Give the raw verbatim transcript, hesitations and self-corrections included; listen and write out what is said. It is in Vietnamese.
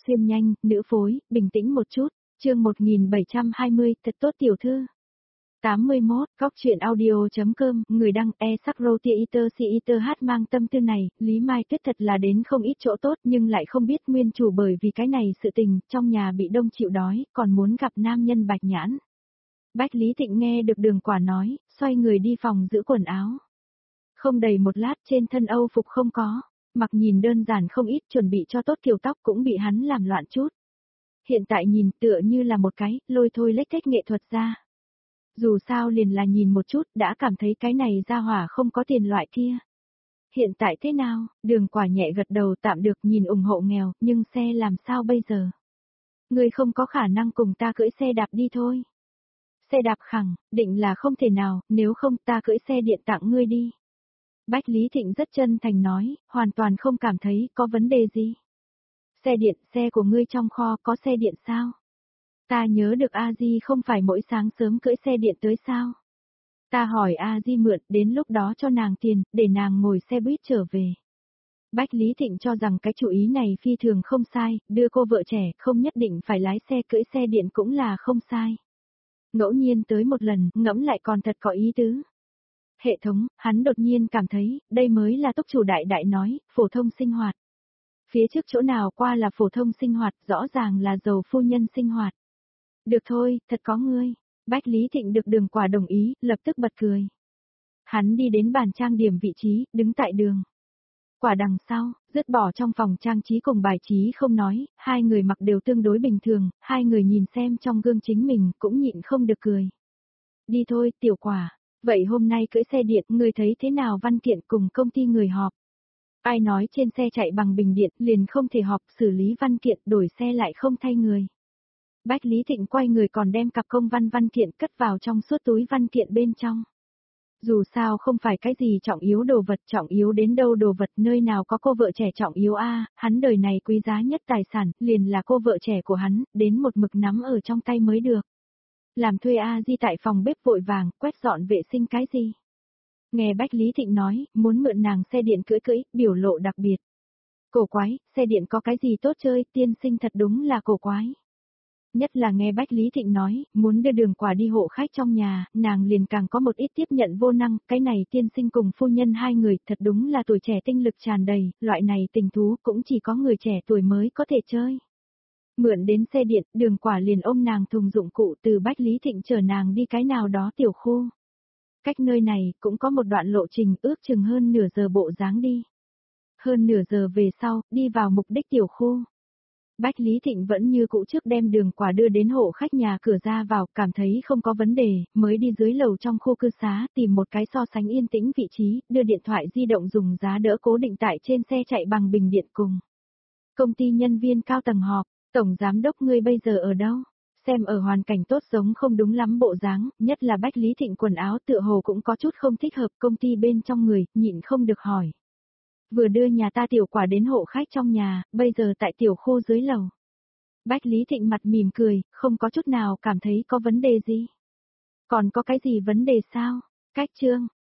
Xuyên nhanh, nữ phối, bình tĩnh một chút, chương một nghìn bảy trăm hai mươi, thật tốt tiểu thư. tám mươi mốt, góc chuyện audio.com, người đăng e sắc roti iter si iter hát mang tâm tư này, Lý Mai Tuyết thật là đến không ít chỗ tốt nhưng lại không biết nguyên chủ bởi vì cái này sự tình, trong nhà bị đông chịu đói, còn muốn gặp nam nhân Bạch Nhãn. Bách Lý Thịnh nghe được Đường Quả nói, xoay người đi phòng giữ quần áo. Không đầy một lát trên thân Âu phục không có, mặc nhìn đơn giản không ít, chuẩn bị cho tốt kiểu tóc cũng bị hắn làm loạn chút. Hiện tại nhìn tựa như là một cái, lôi thôi lếch thếch nghệ thuật ra. Dù sao liền là nhìn một chút đã cảm thấy cái này ra hỏa không có tiền loại kia. Hiện tại thế nào, Đường Quả nhẹ gật đầu tạm được, nhìn ủng hộ nghèo, nhưng xe làm sao bây giờ? Ngươi không có khả năng cùng ta cưỡi xe đạp đi thôi. Xe đạp khẳng, định là không thể nào, nếu không ta cưỡi xe điện tặng ngươi đi. Bách Lý Thịnh rất chân thành nói, hoàn toàn không cảm thấy có vấn đề gì. Xe điện, xe của ngươi trong kho có xe điện sao? Ta nhớ được A Di không phải mỗi sáng sớm cưỡi xe điện tới sao? Ta hỏi A Di mượn, đến lúc đó cho nàng tiền, để nàng ngồi xe buýt trở về. Bách Lý Thịnh cho rằng cái chủ ý này phi thường không sai, đưa cô vợ trẻ không nhất định phải lái xe cưỡi xe điện cũng là không sai. Ngẫu nhiên tới một lần, ngẫm lại còn thật có ý tứ. Hệ thống, hắn đột nhiên cảm thấy, đây mới là túc chủ đại đại nói, phổ thông sinh hoạt. Phía trước chỗ nào qua là phổ thông sinh hoạt, rõ ràng là giàu phu nhân sinh hoạt. Được thôi, thật có ngươi. Bách Lý Thịnh được Đường Quả đồng ý, lập tức bật cười. Hắn đi đến bàn trang điểm vị trí, đứng tại đường. Quả đằng sau, dứt bỏ trong phòng trang trí cùng bài trí không nói, hai người mặc đều tương đối bình thường, hai người nhìn xem trong gương chính mình cũng nhịn không được cười. Đi thôi, tiểu Quả. Vậy hôm nay cưỡi xe điện, người thấy thế nào văn kiện cùng công ty người họp? Ai nói trên xe chạy bằng bình điện liền không thể họp, xử lý văn kiện, đổi xe lại không thay người. Bách Lý Thịnh quay người còn đem cặp công văn văn kiện cất vào trong suốt túi văn kiện bên trong. Dù sao không phải cái gì trọng yếu đồ vật, trọng yếu đến đâu đồ vật, nơi nào có cô vợ trẻ trọng yếu a, hắn đời này quý giá nhất tài sản, liền là cô vợ trẻ của hắn, đến một mực nắm ở trong tay mới được. Làm thuê A Di tại phòng bếp vội vàng, quét dọn vệ sinh cái gì. Nghe Bách Lý Thịnh nói, muốn mượn nàng xe điện cưỡi cưỡi, biểu lộ đặc biệt. Cổ quái, xe điện có cái gì tốt chơi, tiên sinh thật đúng là cổ quái. Nhất là nghe Bách Lý Thịnh nói, muốn đưa Đường Quả đi hộ khách trong nhà, nàng liền càng có một ít tiếp nhận vô năng, cái này tiên sinh cùng phu nhân hai người, thật đúng là tuổi trẻ tinh lực tràn đầy, loại này tình thú cũng chỉ có người trẻ tuổi mới có thể chơi. Mượn đến xe điện, Đường Quả liền ôm nàng thùng dụng cụ từ Bách Lý Thịnh chở nàng đi cái nào đó tiểu khu. Cách nơi này cũng có một đoạn lộ trình ước chừng hơn nửa giờ bộ dáng đi. Hơn nửa giờ về sau, đi vào mục đích tiểu khu. Bách Lý Thịnh vẫn như cũ trước đem Đường Quả đưa đến hộ khách nhà cửa ra vào, cảm thấy không có vấn đề, mới đi dưới lầu trong khu cư xá tìm một cái so sánh yên tĩnh vị trí, đưa điện thoại di động dùng giá đỡ cố định tại trên xe chạy bằng bình điện cùng. Công ty nhân viên cao tầng họp, tổng giám đốc ngươi bây giờ ở đâu? Xem ở hoàn cảnh tốt giống không đúng lắm bộ dáng, nhất là Bách Lý Thịnh quần áo tựa hồ cũng có chút không thích hợp, công ty bên trong người, nhịn không được hỏi. Vừa đưa nhà ta tiểu Quả đến hộ khách trong nhà, bây giờ tại tiểu khu dưới lầu. Bách Lý Thịnh mặt mỉm cười, không có chút nào cảm thấy có vấn đề gì. Còn có cái gì vấn đề sao? Cách chương,